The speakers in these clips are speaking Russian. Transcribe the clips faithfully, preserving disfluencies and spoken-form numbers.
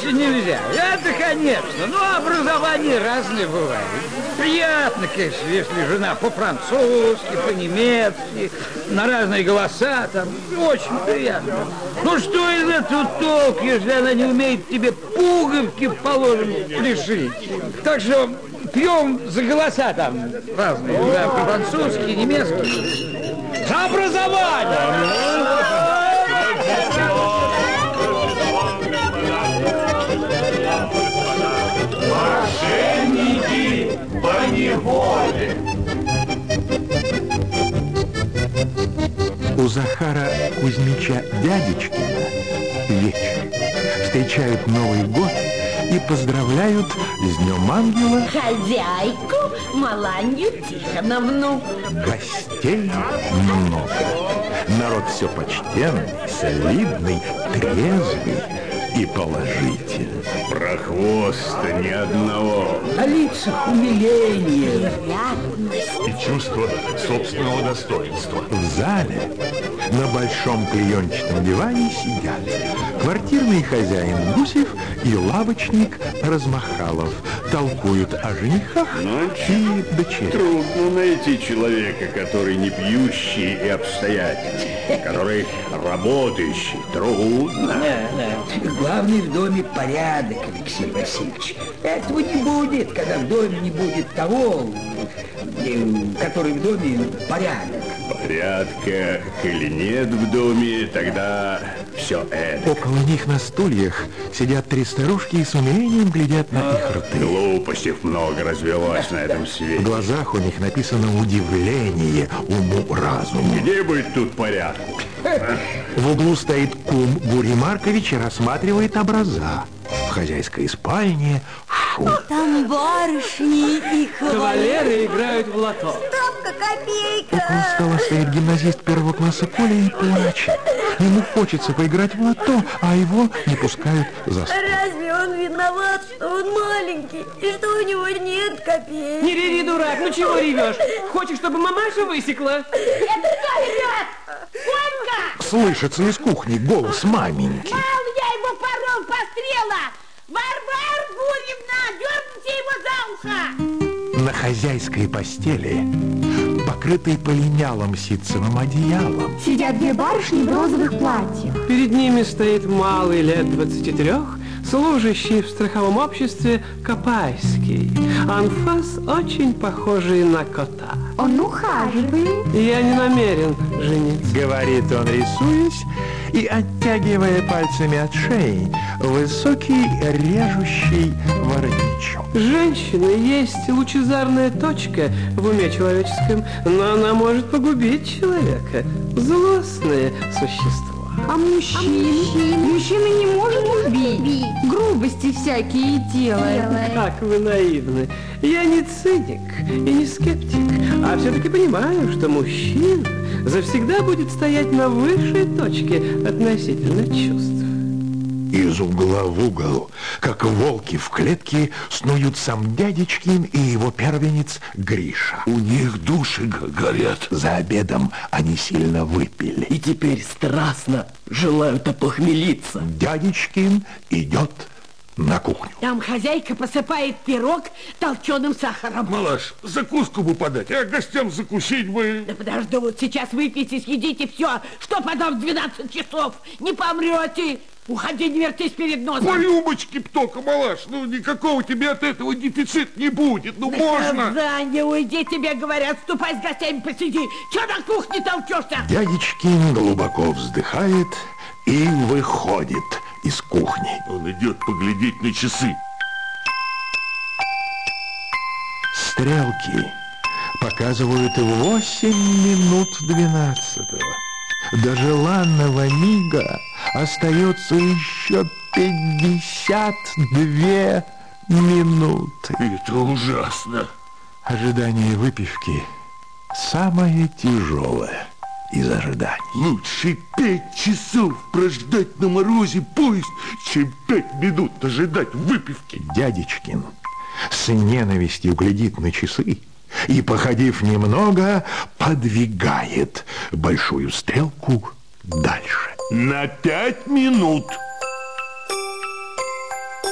иначе нельзя. Это, конечно, но образование разное бывает. Приятно, конечно, если жена по-французски, по-немецки, на разные голоса, там, очень приятно. Ну что из этого толк, если она не умеет тебе пуговки, положим, пришить? Так что пьем за голоса там разные, да, по-французски, немецки. За образование! Мошенники по неволе. У Захара Кузьмича Дядечкина вечер. Встречают Новый год и поздравляют с Днем Ангела хозяйку Маланью Тихоновну. Гостей много. Народ все почтенный, солидный, трезвый и положительный. Прохвоста ни одного. На лицах умиление И чувство собственного достоинства. В зале на большом клеенчатом диване сидят квартирный хозяин Гусев и лавочник Размахалов. Толкуют о женихах и дочерях. Трудно найти человека, который не пьющий и обстоятельный, который работающий. Трудно. Да, да. Главный в доме порядок, Алексей Васильевич. Этого не будет, когда в доме не будет того, который в доме порядок. Порядка или нет в доме, тогда все это. Около них на стульях сидят три старушки и с умилением глядят на их рты. Глупостей много развелось на этом свете. В глазах у них написано удивление уму-разуму. Где быть тут порядку? В углу стоит кум Бурий Маркович и рассматривает образа. В хозяйской спальне шум. Там барышни и кавалеры играют в лото. Стопка, копейка. Около стола стоит гимназист первого класса Коля и плачет. Ему хочется поиграть в лото, а его не пускают за стол. Разве он виноват, что он маленький и что у него нет копеек? Не реви, дурак, ну чего ревешь? Хочешь, чтобы мамаша высекла? Это кто ревет? Конька! Слышится из кухни голос маменьки. Мал, я его порол пострела! Варвара Гурьевна, дерните его за ухо! На хозяйской постели, покрытой полинялым ситцевым одеялом, сидят две барышни в розовых платьях. Перед ними стоит малый лет двадцати трех, служащий в страховом обществе Копайский. Анфас очень похожий на кота. Он ухаживает. Я не намерен жениться. говорит он, рисуясь и оттягивая пальцами от шеи высокий режущий воротничок. Женщина есть лучезарная точка в уме человеческом, но она может погубить человека. Злостное существо. А мужчин? Мужчина не может убить. Грубости всякие делает. Как вы наивны. Я не циник и не скептик, а все-таки понимаю, что мужчина завсегда будет стоять на высшей точке относительно чувств. Из угла в угол, как волки в клетке, снуют сам Дядечкин и его первенец Гриша. У них души горят. За обедом они сильно выпили. И теперь страстно желают опохмелиться. Дядечкин идет на кухню. Там хозяйка посыпает пирог толченым сахаром. Малаш, закуску бы подать, а гостям закусить бы. Да подожду, вот сейчас выпейте, съедите все, что потом в двенадцать часов не помрете. Уходи, не вертись перед носом. По рюмочке только, малаш, ну никакого тебе от этого дефицит не будет, ну можно. Да, не уйди, тебе говорят, ступай с гостями посиди. Че на кухне толчешься? Дядечкин глубоко вздыхает и выходит из кухни. Он идет поглядеть на часы. Стрелки показывают восемь минут двенадцатого. До желанного мига остается еще пятьдесят две минуты. Это ужасно. Ожидание выпивки самое тяжелое из ожиданий. Лучше пять часов прождать на морозе поезд, чем пять минут ожидать выпивки. Дядечкин с ненавистью глядит на часы и, походив немного, подвигает большую стрелку дальше. На пять минут.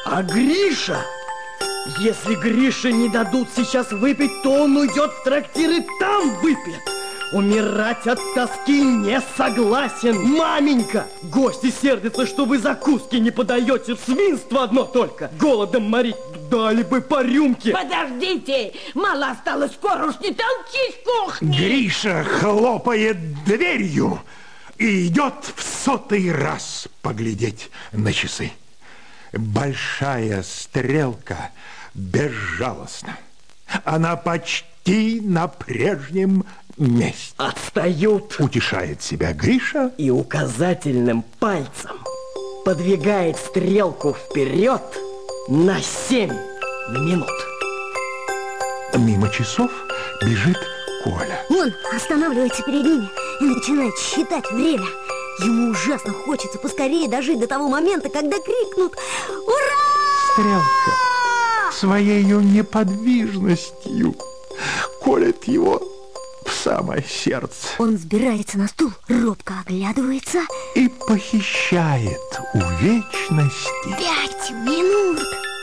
А Гриша? Если Грише не дадут сейчас выпить, то он уйдет в трактир и там выпьет. Умирать от тоски не согласен. Маменька, гости сердятся, что вы закуски не подаете. Свинство одно только. Голодом морить дали бы по рюмке. Подождите, мало осталось, скоро уж не толчись в кухне. Гриша хлопает дверью и идет в сотый раз поглядеть на часы. Большая стрелка безжалостна. Она почти на прежнем месте. Отстают. Утешает себя Гриша. И указательным пальцем подвигает стрелку вперед на семь минут. Мимо часов бежит Коля. Он останавливается перед ними и начинает считать время. Ему ужасно хочется поскорее дожить до того момента, когда крикнут «Ура!». Стрелка своею неподвижностью колет его в самое сердце. Он взбирается на стул, робко оглядывается и похищает у вечности пять минут.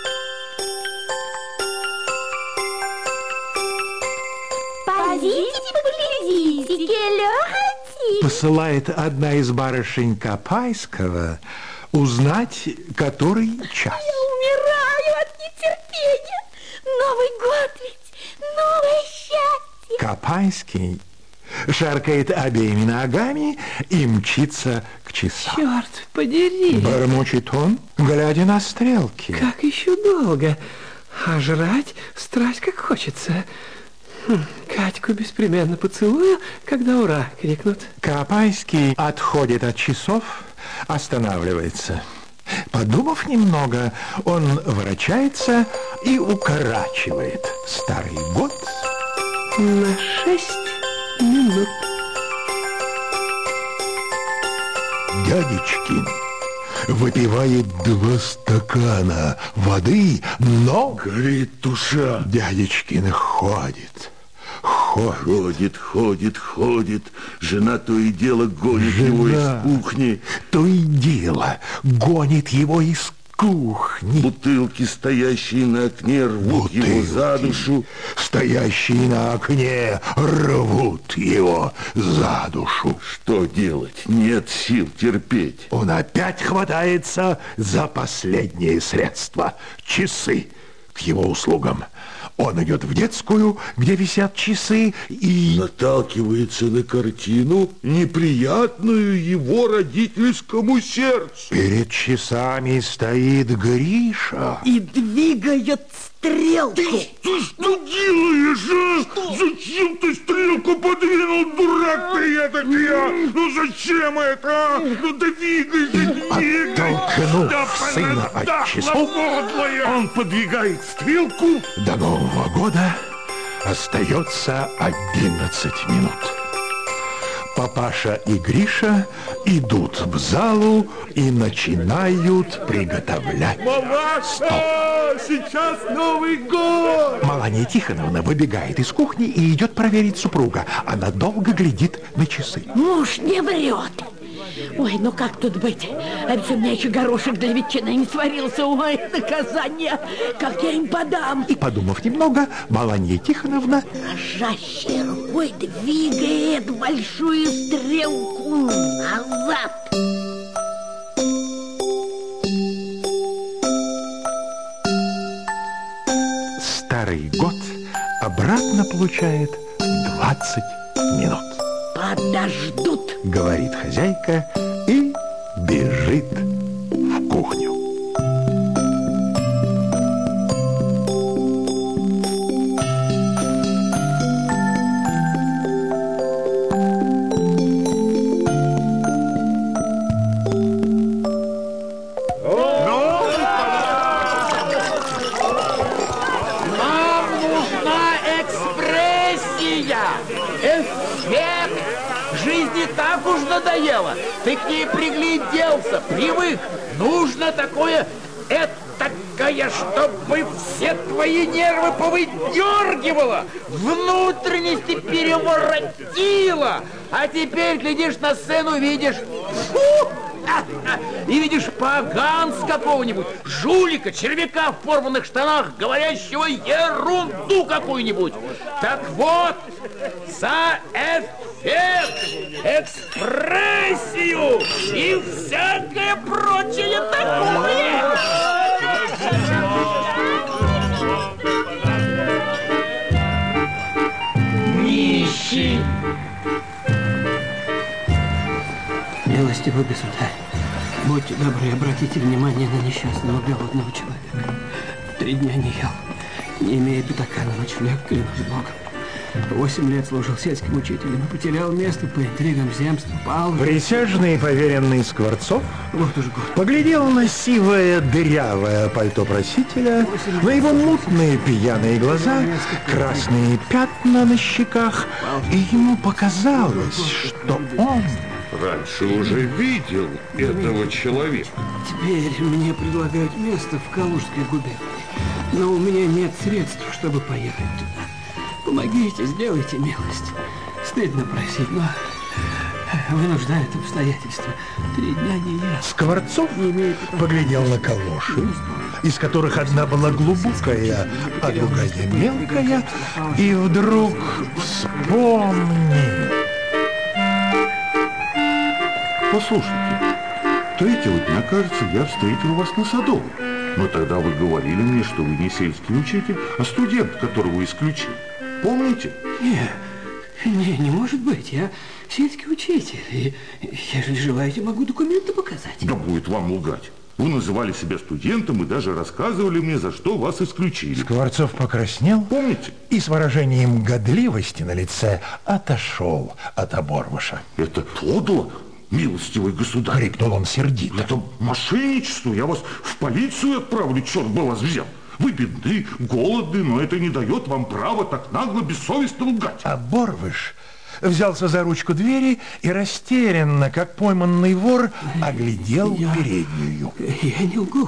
Подите, поглядите, лёготик. Посылает одна из барышень Копайского узнать, который час. Я умираю от нетерпения. Новый год ведь, новое счастье. Копайский шаркает обеими ногами и мчится к часам. Черт подери! Бормочет он, глядя на стрелки. Как еще долго? А жрать страсть как хочется. Хм, Катьку беспременно поцелую, когда ура крикнут. Копайский отходит от часов, останавливается. Подумав немного, он ворочается и укорачивает старый год на шесть минут. Дядечкин выпивает два стакана воды, но... Горит душа. Дядечкин ходит. Ходит. Ходит, ходит, ходит. Жена то и дело гонит Жена его из кухни. То и дело гонит его из кухни. Бутылки, стоящие на окне, рвут Бутылки, его за душу. Стоящие на окне, рвут его за душу. Что делать? Нет сил терпеть. Он опять хватается за последнее средство. Часы к его услугам. Он идет в детскую, где висят часы, и... наталкивается на картину, неприятную его родительскому сердцу. Перед часами стоит Гриша. И двигает стрелку. Ты, ты что делаешь, а? Что? Зачем ты стрелку подвинул, дурак ты эдакий, а? Ну зачем это, а? Ну двигайся, двигайся. Оттолкнув сына от часов, он подвигает стрелку. До Нового года остается одиннадцать минут. Папаша и Гриша идут в залу и начинают приготовлять стол. Сейчас Новый год! Маланья Тихоновна выбегает из кухни и идет проверить супруга. Она долго глядит на часы. Муж не врет. Ой, ну как тут быть? А ведь у меня еще горошек для ветчины не сварился. Ой, наказание, как я им подам. И, подумав немного, Маланья Тихоновна дрожащей рукой двигает большую стрелку назад. Старый год обратно получает двадцать минут. Подождут, говорит хозяйка и бежит в кухню. Так уж надоело. Ты к ней пригляделся, привык. Нужно такое, этакое, чтобы все твои нервы повыдергивало, внутренности переворотило. А теперь глядишь на сцену, видишь, фу, и и видишь поганца какого-нибудь, жулика, червяка в порванных штанах, говорящего ерунду какую-нибудь. Так вот, за эффект, экспрессию и всякое прочее такое. Нищий. Милостивый государь, будьте добры, обратите внимание на несчастного голодного человека. Три дня не ел, не имея пятака на ночлег, клянусь Богом. Восемь лет служил сельским учителем и потерял место по интригам земства, пал. Присяжный поверенный Скворцов вот уж год. поглядел на сивое дырявое пальто просителя, на его мутные пьяные глаза, красные пятна на щеках, и ему показалось, что он раньше уже видел этого человека. Теперь мне предлагают место в Калужской губернии, но у меня нет средств, чтобы поехать туда. Помогите, сделайте милость. Стыдно просить, но вынуждают обстоятельства. Три дня не ел. Скворцов поглядел на калоши, из которых одна была глубокая, а другая мелкая, и вдруг вспомнил. Послушайте, третьего дня, кажется, я встретил вас на Садовой. Но тогда вы говорили мне, что вы не сельский учитель, а студент, которого исключили. Помните? Не, не, не может быть. Я сельский учитель. И, если желаете, могу документы показать. Да будет вам лгать. Вы называли себя студентом и даже рассказывали мне, за что вас исключили. Скворцов покраснел. Помните? И с выражением годливости на лице отошел от Оборвыша. Это подло, милостивый государь. Крикнул он сердито. Это мошенничество. Я вас в полицию отправлю, черт бы вас взял. Вы бедны, голодны, но это не дает вам права так нагло, бессовестно лгать. Оборвыш взялся за ручку двери и растерянно, как пойманный вор, оглядел я, переднюю. Я не лгу.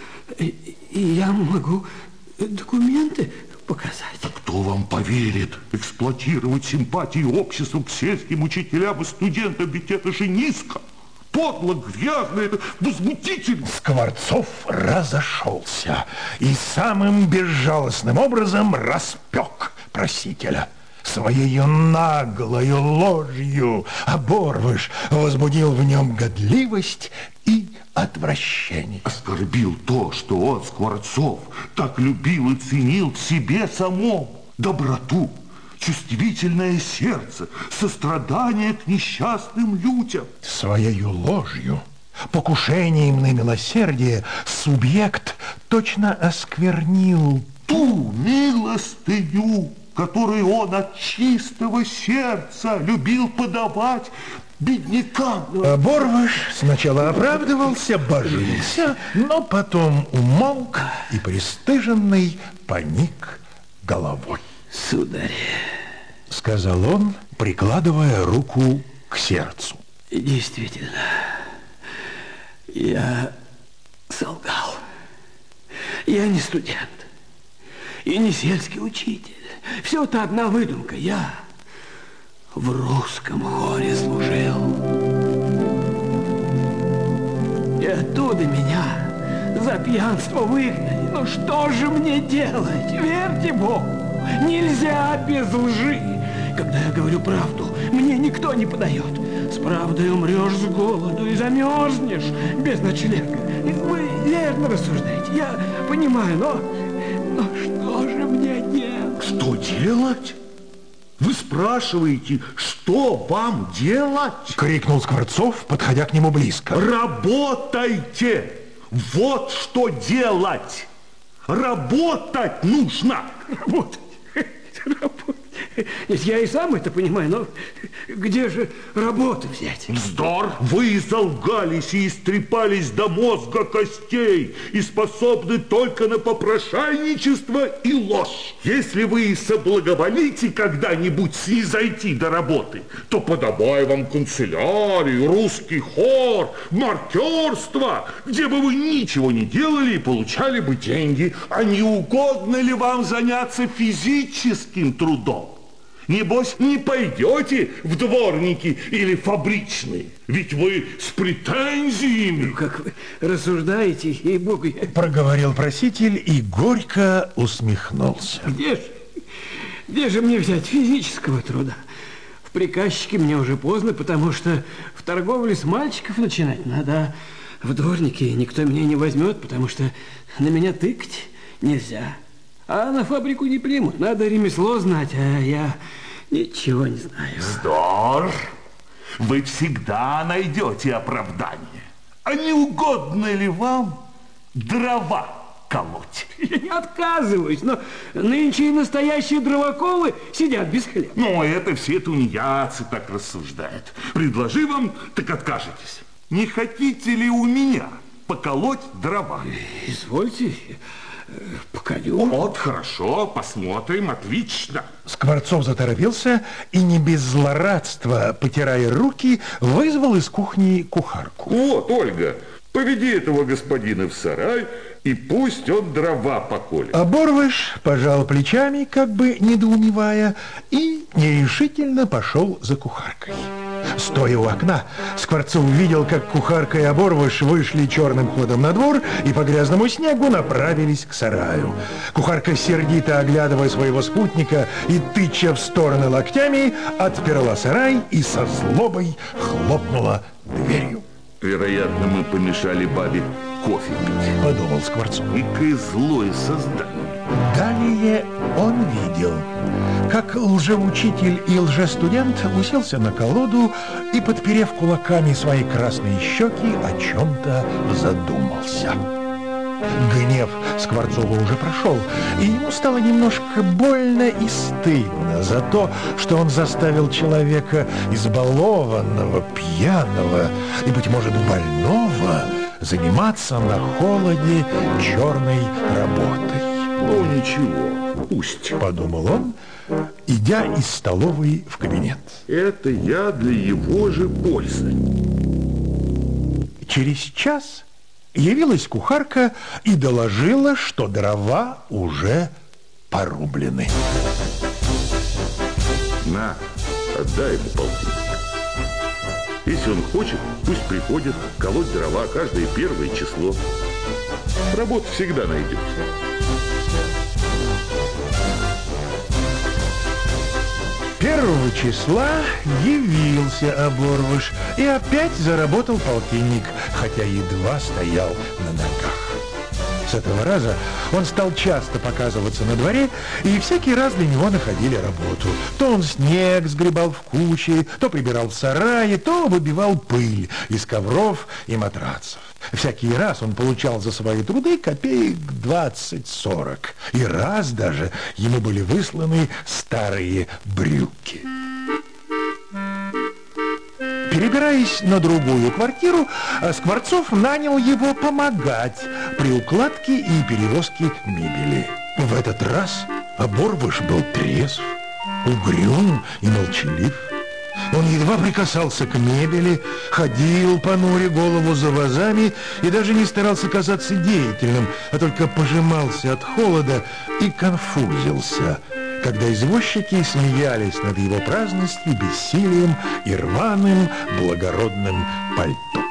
Я могу документы показать. Да кто вам поверит? Эксплуатировать симпатии общества к сельским учителям и студентам, ведь это же низко. Подло, грязно, это возмутительно. Скворцов разошелся и самым безжалостным образом распек просителя. Своею наглою ложью Оборвыш возбудил в нем годливость и отвращение. Оскорбил то, что он, Скворцов, так любил и ценил в себе самом. Доброту, чувствительное сердце, сострадание к несчастным людям. Своею ложью, покушением на милосердие, субъект точно осквернил ту милостыню, которую он от чистого сердца любил подавать беднякам. Оборвыш сначала оправдывался, божился, но потом умолк и пристыженный поник головой. Сударь, сказал он, прикладывая руку к сердцу. Действительно, я солгал. Я не студент и не сельский учитель. Все это одна выдумка. Я в русском хоре служил. И оттуда меня за пьянство выгнали. Ну что же мне делать? Верьте Богу, нельзя без лжи. Когда я говорю правду, мне никто не подает. С правдой умрешь с голоду и замерзнешь без ночлега. Вы верно рассуждаете, я понимаю, но, но что же мне делать? Что делать? Вы спрашиваете, что вам делать? Крикнул Скворцов, подходя к нему близко. Работайте! Вот что делать! Работать нужно! Работать? Работать? Я и сам это понимаю, но где же работу взять? Вздор! Вы залгались и истрепались до мозга костей и способны только на попрошайничество и ложь. Если вы соблаговолите когда-нибудь снизойти до работы, то подобай вам канцелярию, русский хор, маркерство, где бы вы ничего не делали и получали бы деньги. А не угодно ли вам заняться физическим трудом? Небось, не пойдете в дворники или фабричные? Ведь вы с претензиями. Ну, как вы рассуждаете, ей-богу. Я... Проговорил проситель и горько усмехнулся. Где же, где же мне взять физического труда? В приказчике мне уже поздно, потому что в торговле с мальчиков начинать надо. В дворнике никто меня не возьмет, потому что на меня тыкать нельзя. А на фабрику не примут. Надо ремесло знать, а я ничего не знаю. Вздор! Вы всегда найдете оправдание. А не угодно ли вам дрова колоть? Я не отказываюсь, но нынче и настоящие дровоколы сидят без хлеба. Ну, это все тунеядцы так рассуждают. Предложи вам, так откажетесь. Не хотите ли у меня поколоть дрова? Извольте, поколю. Вот, хорошо, посмотрим, отлично. Скворцов заторопился и не без злорадства, потирая руки, вызвал из кухни кухарку. Вот, Ольга, поведи этого господина в сарай, и пусть он дрова поколет. Оборвыш пожал плечами, как бы недоумевая, и нерешительно пошел за кухаркой. Стоя у окна, Скворцов увидел, как кухарка и Оборвыш вышли черным ходом на двор и по грязному снегу направились к сараю. Кухарка, сердито оглядывая своего спутника и тыча в стороны локтями, отперла сарай и со злобой хлопнула дверью. Вероятно, мы помешали бабе кофе пить, подумал Скворцов. Какое злое создание. Далее он видел, как лжеучитель и лжестудент уселся на колоду и, подперев кулаками свои красные щеки, о чем-то задумался. Гнев Скворцова уже прошел, и ему стало немножко больно и стыдно за то, что он заставил человека избалованного, пьяного и, быть может, больного заниматься на холоде черной работой. Ну, ничего, пусть, подумал он, идя из столовой в кабинет. Это я для его же пользы. Через час явилась кухарка и доложила, что дрова уже порублены. На, отдай ему полтинник. Если он хочет, пусть приходит колоть дрова каждое первое число. Работа всегда найдется. Первого числа явился Оборвыш и опять заработал полтинник, хотя едва стоял на ногах. С этого раза он стал часто показываться на дворе, и всякий раз для него находили работу. То он снег сгребал в кучи, то прибирал в сарае, то выбивал пыль из ковров и матрацев. Всякий раз он получал за свои труды копеек двадцать-сорок, и раз даже ему были высланы старые брюки. Перебираясь на другую квартиру, Скворцов нанял его помогать при укладке и перевозке мебели. В этот раз Оборвыш был трезв, угрюм и молчалив. Он едва прикасался к мебели, ходил, понуря голову за вазами, и даже не старался казаться деятельным, а только пожимался от холода и конфузился, когда извозчики смеялись над его праздностью, бессилием и рваным благородным пальто.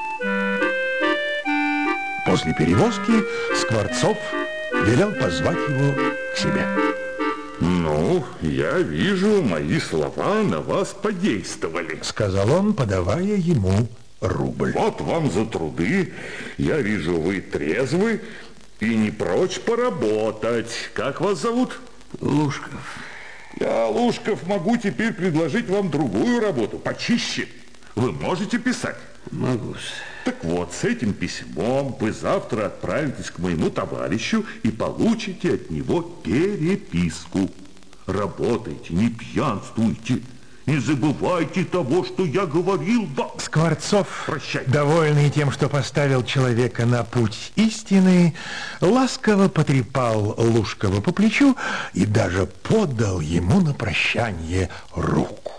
После перевозки Скворцов велел позвать его к себе. Ну, я вижу, мои слова на вас подействовали, сказал он, подавая ему рубль. Вот вам за труды. Я вижу, вы трезвы и не прочь поработать. Как вас зовут? Лужков. Я, Лужков, могу теперь предложить вам другую работу, почище. Вы можете писать? Могу. Так вот, с этим письмом вы завтра отправитесь к моему товарищу и получите от него переписку. Работайте, не пьянствуйте, не забывайте того, что я говорил вам. Скворцов, прощай, довольный тем, что поставил человека на путь истины, ласково потрепал Лужкова по плечу и даже подал ему на прощание руку.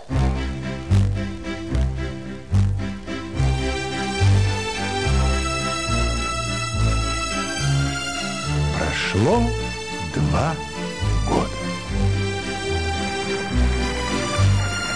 Прошло два года.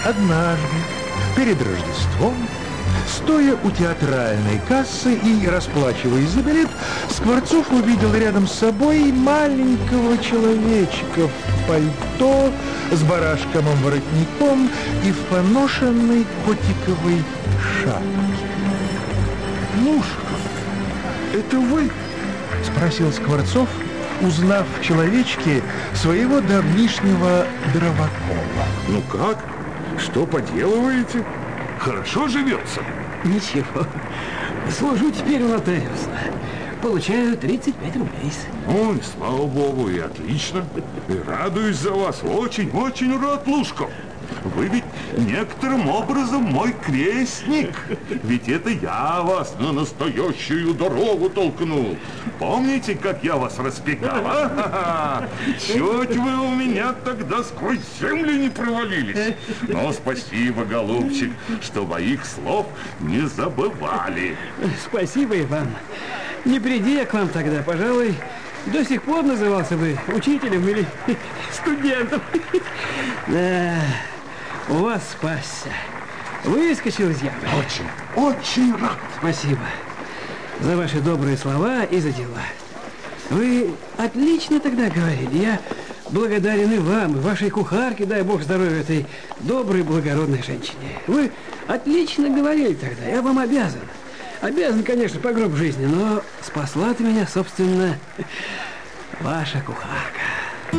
Однажды, перед Рождеством, стоя у театральной кассы и расплачиваясь за билет, Скворцов увидел рядом с собой маленького человечка в пальто с барашковым воротником и в поношенной котиковой шапке. Лушков, это вы? Спросил Скворцов, узнав в человечке своего давнишнего дровокола. Ну как? Что поделываете? Хорошо живется? Ничего. Служу теперь у нотариуса. Получаю тридцать пять рублей. Ой, слава богу, и отлично. И радуюсь за вас. Очень-очень рад, Лушков. Вы ведь некоторым образом мой крестник. Ведь это я вас на настоящую дорогу толкнул. Помните, как я вас распекал? А? Чуть вы у меня тогда сквозь землю не провалились. Но спасибо, голубчик, что моих слов не забывали. Спасибо и вам. Не приди я к вам тогда, пожалуй, до сих пор назывался бы учителем или студентом. Да, у вас спасся. Выскочил из ямы. Очень, очень рад. Спасибо за ваши добрые слова и за дела. Вы отлично тогда говорили. Я благодарен и вам, и вашей кухарке, дай бог здоровья этой доброй, благородной женщине. Вы отлично говорили тогда, я вам обязан. Обязан, конечно, по гроб жизни, но спасла-то меня, собственно, ваша кухарка.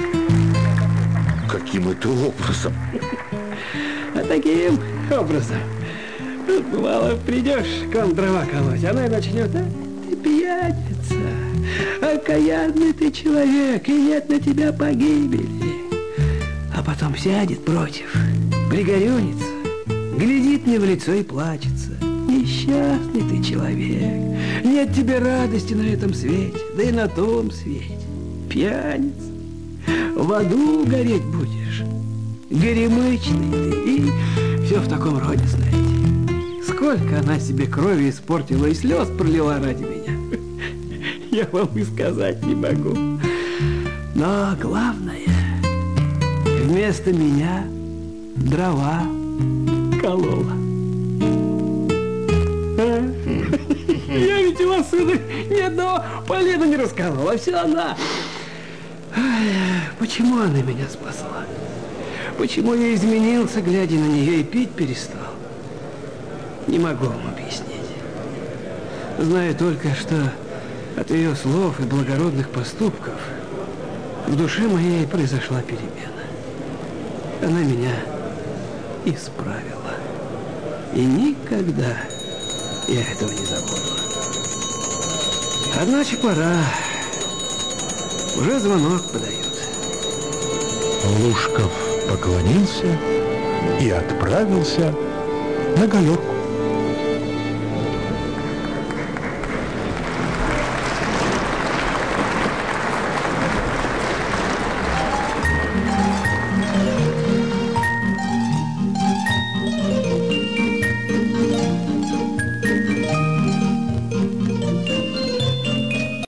Каким это образом? А таким образом. Тут, бывало, придешь к вам дрова колоть, она и начнет: а ты пьяница, окаянный ты человек, и нет на тебя погибели. А потом сядет против, пригорюнится, глядит мне в лицо и плачется. Несчастный ты человек, нет тебе радости на этом свете, да и на том свете. Пьяница, в аду гореть будешь, горемычный ты, и все в таком роде, знаете. Сколько она себе крови испортила и слез пролила ради меня, я вам и сказать не могу. Но главное, вместо меня дрова колола. Я ведь у вас, сударь, ни одного полена не расколол, а все она. Ай, почему она меня спасла? Почему я изменился, глядя на нее, и пить перестал? Не могу вам объяснить. Знаю только, что от ее слов и благородных поступков в душе моей произошла перемена. Она меня исправила. И никогда я этого не забуду. Одначе пора. Уже звонок подают. Лушков поклонился и отправился на галерку.